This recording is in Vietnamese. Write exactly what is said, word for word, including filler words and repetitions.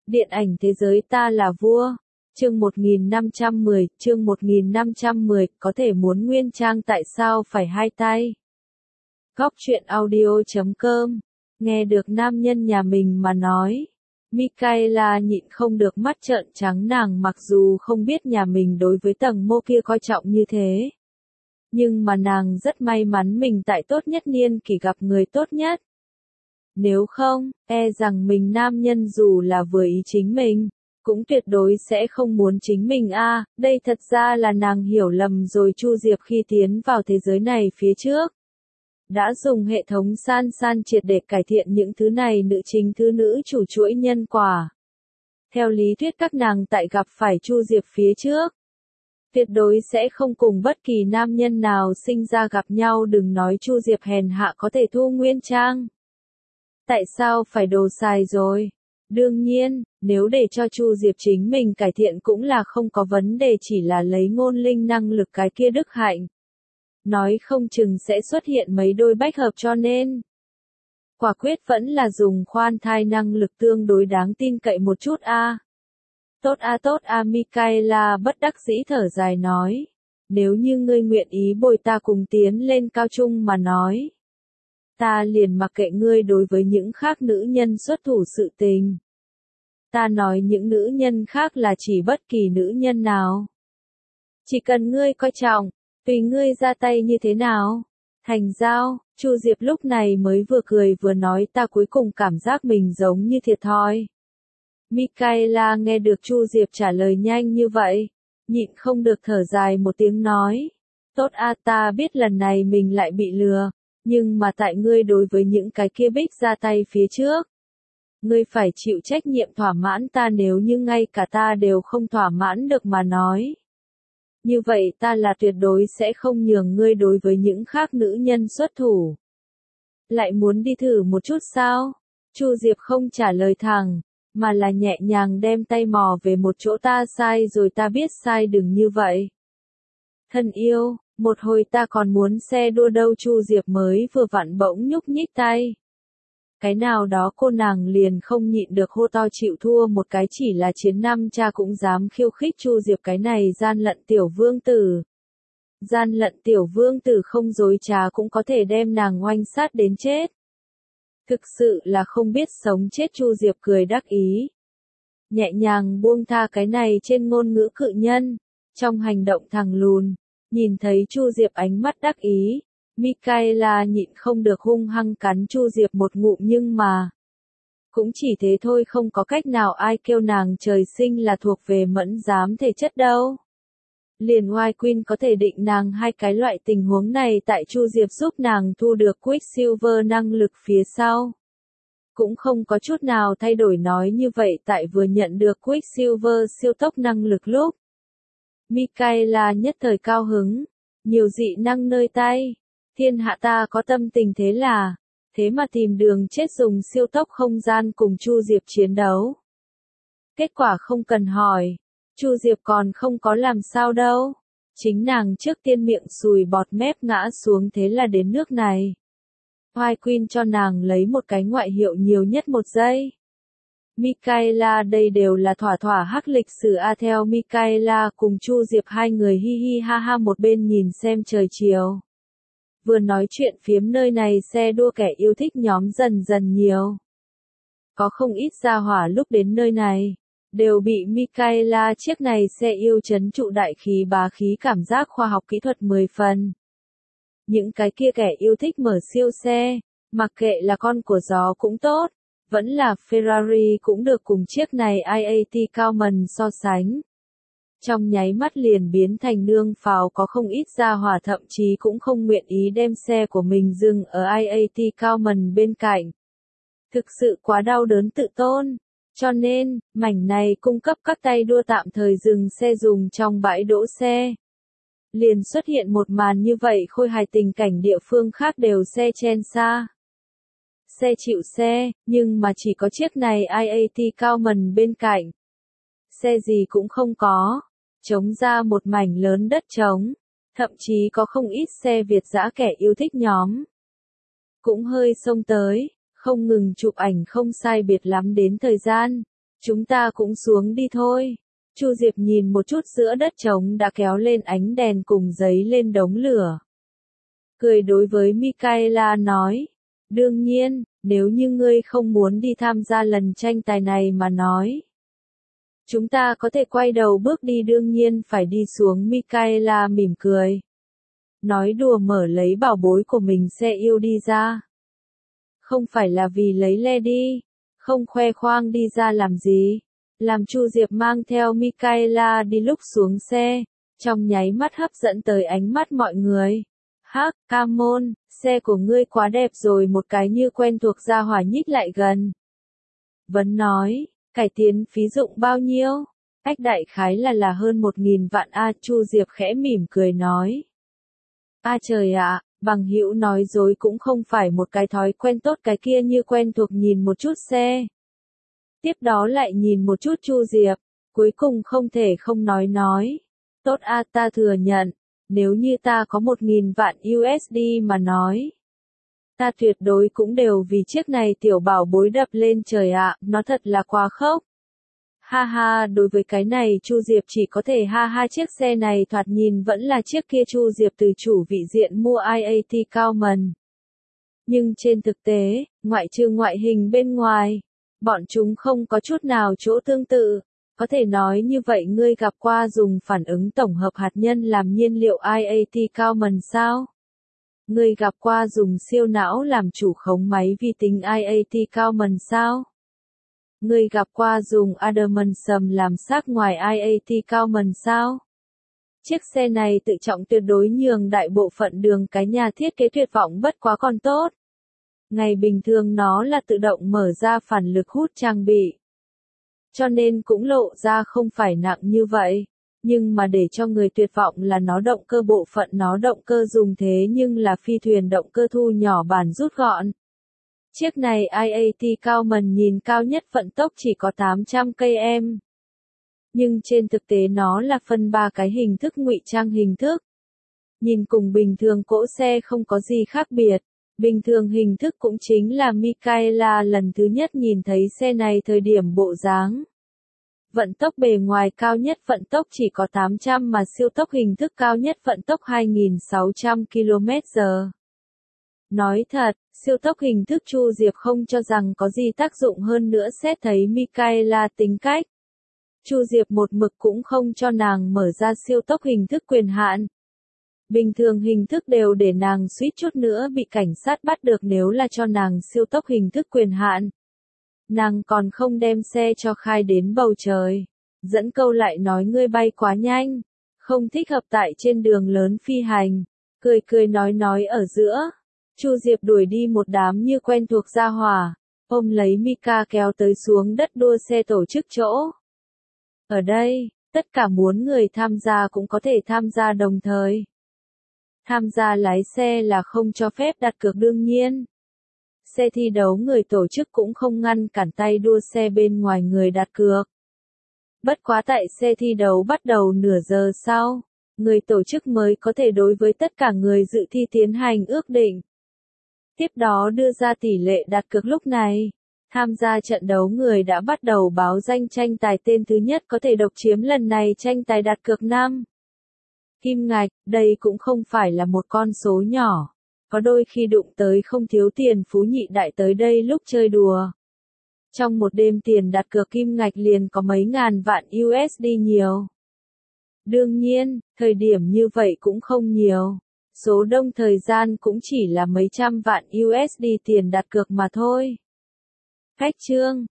Điện ảnh thế giới ta là vua. Chương một nghìn năm trăm mười, chương một nghìn năm trăm mười, có thể muốn nguyên trang tại sao phải hai tay. Góc truyện audio chấm com. Nghe được nam nhân nhà mình mà nói. Michaela nhịn không được mắt trợn trắng, nàng mặc dù không biết nhà mình đối với tầng mô kia coi trọng như thế. Nhưng mà nàng rất may mắn mình tại tốt nhất niên kỷ gặp người tốt nhất. Nếu không, e rằng mình nam nhân dù là vừa ý chính mình, cũng tuyệt đối sẽ không muốn chính mình a. À, đây thật ra là nàng hiểu lầm rồi. Chu Diệp khi tiến vào thế giới này phía trước, đã dùng hệ thống san san triệt để cải thiện những thứ này nữ chính thứ nữ chủ chuỗi nhân quả. Theo lý thuyết các nàng tại gặp phải Chu Diệp phía trước, tuyệt đối sẽ không cùng bất kỳ nam nhân nào sinh ra gặp nhau, đừng nói Chu Diệp hèn hạ có thể thu nguyên trang. Tại sao phải đồ xài rồi? Đương nhiên, nếu để cho Chu Diệp chính mình cải thiện cũng là không có vấn đề, chỉ là lấy ngôn linh năng lực cái kia đức hạnh. Nói không chừng sẽ xuất hiện mấy đôi bách hợp, cho nên quả quyết vẫn là dùng khoan thai năng lực tương đối đáng tin cậy một chút a. À. Tốt a à, tốt a à, Michaela bất đắc dĩ thở dài nói. Nếu như ngươi nguyện ý bồi ta cùng tiến lên cao trung mà nói, ta liền mặc kệ ngươi đối với những khác nữ nhân xuất thủ sự tình. Ta nói những nữ nhân khác là chỉ bất kỳ nữ nhân nào. Chỉ cần ngươi coi trọng, tùy ngươi ra tay như thế nào. Thành giao, Chu Diệp lúc này mới vừa cười vừa nói, ta cuối cùng cảm giác mình giống như thiệt thòi. Michaela nghe được Chu Diệp trả lời nhanh như vậy, nhịn không được thở dài một tiếng nói. Tốt a, ta biết lần này mình lại bị lừa. Nhưng mà tại ngươi đối với những cái kia bích ra tay phía trước, ngươi phải chịu trách nhiệm thỏa mãn ta, nếu như ngay cả ta đều không thỏa mãn được mà nói. Như vậy ta là tuyệt đối sẽ không nhường ngươi đối với những khác nữ nhân xuất thủ. Lại muốn đi thử một chút sao? Chu Diệp không trả lời thẳng, mà là nhẹ nhàng đem tay mò về một chỗ, ta sai rồi, ta biết sai, đừng như vậy. Thân yêu, một hồi ta còn muốn xe đua đâu. Chu Diệp mới vừa vặn bỗng nhúc nhích tay. Cái nào đó cô nàng liền không nhịn được hô to chịu thua một cái, chỉ là chiến năm cha cũng dám khiêu khích Chu Diệp cái này gian lận tiểu vương tử. Gian lận tiểu vương tử không dối trá cũng có thể đem nàng oanh sát đến chết. Thực sự là không biết sống chết. Chu Diệp cười đắc ý. Nhẹ nhàng buông tha cái này trên ngôn ngữ cự nhân. Trong hành động thằng lùn, nhìn thấy Chu Diệp ánh mắt đắc ý, Michaela nhịn không được hung hăng cắn Chu Diệp một ngụm, nhưng mà cũng chỉ thế thôi, không có cách nào, ai kêu nàng trời sinh là thuộc về mẫn dám thể chất đâu. Liền White Queen có thể định nàng hai cái loại tình huống này, tại Chu Diệp giúp nàng thu được Quicksilver năng lực phía sau, cũng không có chút nào thay đổi. Nói như vậy, tại vừa nhận được Quicksilver siêu tốc năng lực lúc, Michaela nhất thời cao hứng, nhiều dị năng nơi tay, thiên hạ ta có tâm tình thế là, thế mà tìm đường chết dùng siêu tốc không gian cùng Chu Diệp chiến đấu. Kết quả không cần hỏi, Chu Diệp còn không có làm sao đâu, chính nàng trước tiên miệng sùi bọt mép ngã xuống, thế là đến nước này. White Queen cho nàng lấy một cái ngoại hiệu nhiều nhất một giây. Michaela, đây đều là thỏa thỏa hắc lịch sử a. Theo Michaela cùng Chu Diệp hai người hi hi ha ha một bên nhìn xem trời chiều, vừa nói chuyện phiếm, nơi này xe đua kẻ yêu thích nhóm dần dần nhiều. Có không ít gia hỏa lúc đến nơi này, đều bị Michaela chiếc này xe yêu trấn trụ, đại khí bá khí, cảm giác khoa học kỹ thuật mười phần. Những cái kia kẻ yêu thích mở siêu xe, mặc kệ là con của gió cũng tốt, vẫn là Ferrari cũng được, cùng chiếc này i a tê Cayman so sánh, trong nháy mắt liền biến thành nương pháo. Có không ít gia hỏa thậm chí cũng không nguyện ý đem xe của mình dừng ở i a tê Cayman bên cạnh. Thực sự quá đau đớn tự tôn. Cho nên, mảnh này cung cấp các tay đua tạm thời dừng xe dùng trong bãi đỗ xe. Liền xuất hiện một màn như vậy khôi hài, tình cảnh địa phương khác đều xe chen xa. Xe chịu xe, nhưng mà chỉ có chiếc này i a tê Cayman bên cạnh. Xe gì cũng không có, trống ra một mảnh lớn đất trống, thậm chí có không ít xe Việt dã kẻ yêu thích nhóm. Cũng hơi xông tới, không ngừng chụp ảnh, không sai biệt lắm đến thời gian, Chúng ta cũng xuống đi thôi. Chu Diệp nhìn một chút giữa đất trống đã kéo lên ánh đèn cùng giấy lên đống lửa. Cười đối với Michaela nói. Đương nhiên, nếu như ngươi không muốn đi tham gia lần tranh tài này mà nói. Chúng ta có thể quay đầu bước đi đương nhiên phải đi xuống Michaela mỉm cười. Nói đùa mở lấy bảo bối của mình xe yêu đi ra. Không phải là vì lấy le đi. Không khoe khoang đi ra làm gì. Làm Chu Diệp mang theo Michaela đi lúc xuống xe. Trong nháy mắt hấp dẫn tới ánh mắt mọi người. Hắc, Camon, xe của ngươi quá đẹp rồi một cái như quen thuộc ra hỏa nhích lại gần. Vấn nói, cải tiến phí dụng bao nhiêu? Ách đại khái là là hơn một nghìn vạn a. Chu Diệp khẽ mỉm cười nói. A trời ạ, bằng hữu nói dối cũng không phải một cái thói quen tốt cái kia như quen thuộc nhìn một chút xe. Tiếp đó lại nhìn một chút Chu Diệp, cuối cùng không thể không nói nói. Tốt a ta thừa nhận, nếu như ta có một nghìn vạn u ét đê mà nói. Ta tuyệt đối cũng đều vì chiếc này tiểu bảo bối đập lên trời ạ, nó thật là quá khốc. Ha ha, đối với cái này Chu Diệp chỉ có thể ha ha chiếc xe này thoạt nhìn vẫn là chiếc kia Chu Diệp từ chủ vị diện mua i a tê Kaufman. Nhưng trên thực tế, ngoại trừ ngoại hình bên ngoài, bọn chúng không có chút nào chỗ tương tự. Có thể nói như vậy ngươi gặp qua dùng phản ứng tổng hợp hạt nhân làm nhiên liệu i a tê Kaufman sao? Ngươi gặp qua dùng siêu não làm chủ khống máy vi tính i a tê Kaufman sao? Ngươi gặp qua dùng adamantium làm xác ngoài i a tê Kaufman sao? Chiếc xe này tự trọng tuyệt đối nhường đại bộ phận đường cái nhà thiết kế tuyệt vọng bất quá còn tốt. Ngày bình thường nó là tự động mở ra phản lực hút trang bị. Cho nên cũng lộ ra không phải nặng như vậy. Nhưng mà để cho người tuyệt vọng là nó động cơ bộ phận nó động cơ dùng thế nhưng là phi thuyền động cơ thu nhỏ bản rút gọn. Chiếc này i a tê Kaufman nhìn cao nhất vận tốc chỉ có tám trăm ki lô mét. Nhưng trên thực tế nó là phân ba cái hình thức ngụy trang hình thức. Nhìn cùng bình thường cỗ xe không có gì khác biệt. Bình thường hình thức cũng chính là Michaela lần thứ nhất nhìn thấy xe này thời điểm bộ dáng. Vận tốc bề ngoài cao nhất vận tốc chỉ có tám trăm mà siêu tốc hình thức cao nhất vận tốc hai nghìn sáu trăm ki lô mét giờ. Nói thật, siêu tốc hình thức Chu Diệp không cho rằng có gì tác dụng hơn nữa xét thấy Michaela tính cách. Chu Diệp một mực cũng không cho nàng mở ra siêu tốc hình thức quyền hạn. Bình thường hình thức đều để nàng suýt chút nữa bị cảnh sát bắt được nếu là cho nàng siêu tốc hình thức quyền hạn. Nàng còn không đem xe cho khai đến bầu trời. Dẫn câu lại nói ngươi bay quá nhanh. Không thích hợp tại trên đường lớn phi hành. Cười cười nói nói ở giữa. Chu Diệp đuổi đi một đám như quen thuộc gia hỏa. Ôm lấy Mika kéo tới xuống đất đua xe tổ chức chỗ. Ở đây, tất cả muốn người tham gia cũng có thể tham gia đồng thời. Tham gia lái xe là không cho phép đặt cược đương nhiên. Xe thi đấu người tổ chức cũng không ngăn cản tay đua xe bên ngoài người đặt cược. Bất quá tại xe thi đấu bắt đầu nửa giờ sau, người tổ chức mới có thể đối với tất cả người dự thi tiến hành ước định. Tiếp đó đưa ra tỷ lệ đặt cược lúc này. Tham gia trận đấu người đã bắt đầu báo danh tranh tài tên thứ nhất có thể độc chiếm lần này tranh tài đặt cược năm. Kim ngạch, đây cũng không phải là một con số nhỏ. Có đôi khi đụng tới không thiếu tiền phú nhị đại tới đây lúc chơi đùa. Trong một đêm tiền đặt cược kim ngạch liền có mấy ngàn vạn u ét đê nhiều. Đương nhiên, thời điểm như vậy cũng không nhiều. Số đông thời gian cũng chỉ là mấy trăm vạn u ét đê tiền đặt cược mà thôi. Khách chương